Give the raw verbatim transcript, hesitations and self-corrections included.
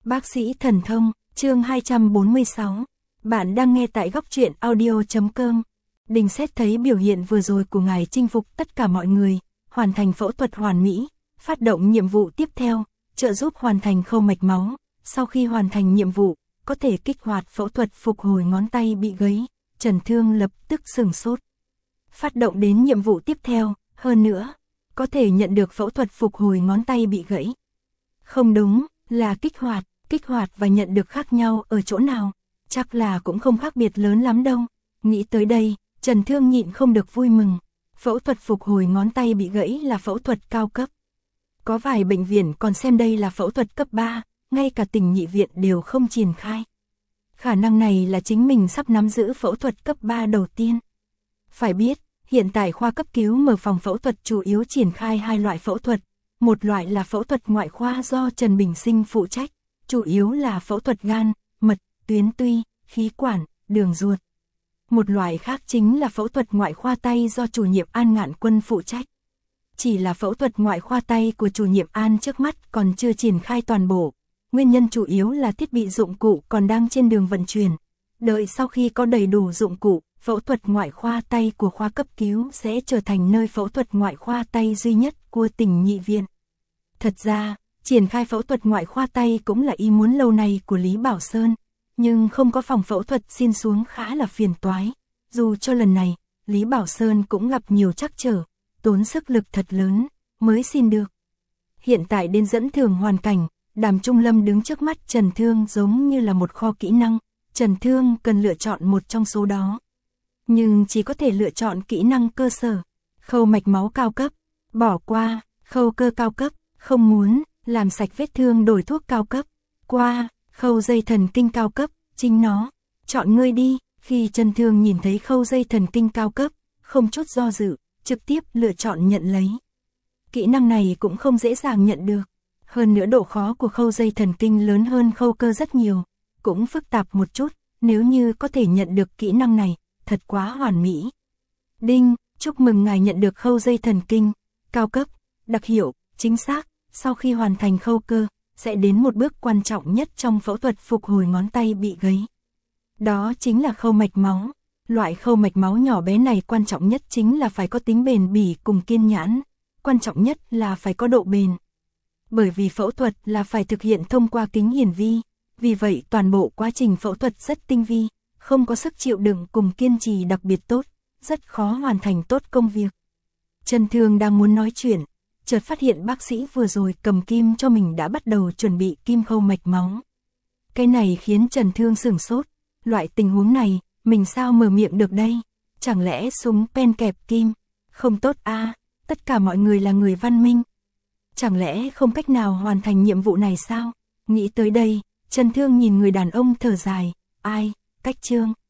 Bác sĩ thần thông, chương hai trăm bốn mươi sáu. Bạn đang nghe tại góc truyện audio.com. Đình xét thấy biểu hiện vừa rồi của ngài chinh phục tất cả mọi người, hoàn thành phẫu thuật hoàn mỹ, phát động nhiệm vụ tiếp theo, trợ giúp hoàn thành khâu mạch máu. Sau khi hoàn thành nhiệm vụ, có thể kích hoạt phẫu thuật phục hồi ngón tay bị gãy. Trần Thương lập tức sửng sốt. Phát động đến nhiệm vụ tiếp theo, hơn nữa, có thể nhận được phẫu thuật phục hồi ngón tay bị gãy. Không đúng, là kích hoạt, kích hoạt và nhận được khác nhau ở chỗ nào, chắc là cũng không khác biệt lớn lắm đâu. Nghĩ tới đây, Trần Thương nhịn không được vui mừng. Phẫu thuật phục hồi ngón tay bị gãy là phẫu thuật cao cấp. Có vài bệnh viện còn xem đây là phẫu thuật cấp ba, ngay cả Tình Nhị viện đều không triển khai. Khả năng này là chính mình sắp nắm giữ phẫu thuật cấp ba đầu tiên. Phải biết, hiện tại khoa cấp cứu mở phòng phẫu thuật chủ yếu triển khai hai loại phẫu thuật. Một loại là phẫu thuật ngoại khoa do Trần Bình Sinh phụ trách, chủ yếu là phẫu thuật gan, mật, tuyến tụy, khí quản, đường ruột. Một loại khác chính là phẫu thuật ngoại khoa tay do chủ nhiệm An Ngạn Quân phụ trách. Chỉ là phẫu thuật ngoại khoa tay của chủ nhiệm An trước mắt còn chưa triển khai toàn bộ. Nguyên nhân chủ yếu là thiết bị dụng cụ còn đang trên đường vận chuyển. Đợi sau khi có đầy đủ dụng cụ, phẫu thuật ngoại khoa tay của khoa cấp cứu sẽ trở thành nơi phẫu thuật ngoại khoa tay duy nhất của Tỉnh Nhị viện. Thật ra, triển khai phẫu thuật ngoại khoa tay cũng là ý muốn lâu nay của Lý Bảo Sơn, nhưng không có phòng phẫu thuật xin xuống khá là phiền toái. Dù cho lần này, Lý Bảo Sơn cũng gặp nhiều trắc trở, tốn sức lực thật lớn, mới xin được. Hiện tại đến dẫn thường hoàn cảnh, Đàm Trung Lâm đứng trước mắt Trần Thương giống như là một kho kỹ năng, Trần Thương cần lựa chọn một trong số đó. Nhưng chỉ có thể lựa chọn kỹ năng cơ sở, khâu mạch máu cao cấp, bỏ qua, khâu cơ cao cấp, không muốn, làm sạch vết thương đổi thuốc cao cấp, qua, khâu dây thần kinh cao cấp, chính nó, chọn ngươi đi. Khi Trần Thương nhìn thấy khâu dây thần kinh cao cấp, không chút do dự, trực tiếp lựa chọn nhận lấy. Kỹ năng này cũng không dễ dàng nhận được, hơn nữa độ khó của khâu dây thần kinh lớn hơn khâu cơ rất nhiều, cũng phức tạp một chút, nếu như có thể nhận được kỹ năng này, thật quá hoàn mỹ. Đinh, chúc mừng ngài nhận được khâu dây thần kinh, cao cấp, đặc hiệu, chính xác, sau khi hoàn thành khâu cơ, sẽ đến một bước quan trọng nhất trong phẫu thuật phục hồi ngón tay bị gãy. Đó chính là khâu mạch máu. Loại khâu mạch máu nhỏ bé này quan trọng nhất chính là phải có tính bền bỉ cùng kiên nhẫn, quan trọng nhất là phải có độ bền. Bởi vì phẫu thuật là phải thực hiện thông qua kính hiển vi, vì vậy toàn bộ quá trình phẫu thuật rất tinh vi, không có sức chịu đựng cùng kiên trì đặc biệt tốt, rất khó hoàn thành tốt công việc. Trần Thương đang muốn nói chuyện, chợt phát hiện bác sĩ vừa rồi cầm kim cho mình đã bắt đầu chuẩn bị kim khâu mạch máu. Cái này khiến Trần Thương sửng sốt, loại tình huống này, mình sao mở miệng được đây? Chẳng lẽ súng pen kẹp kim? Không tốt a, à, tất cả mọi người là người văn minh. Chẳng lẽ không cách nào hoàn thành nhiệm vụ này sao? Nghĩ tới đây, Trần Thương nhìn người đàn ông thở dài, ai, cách trương.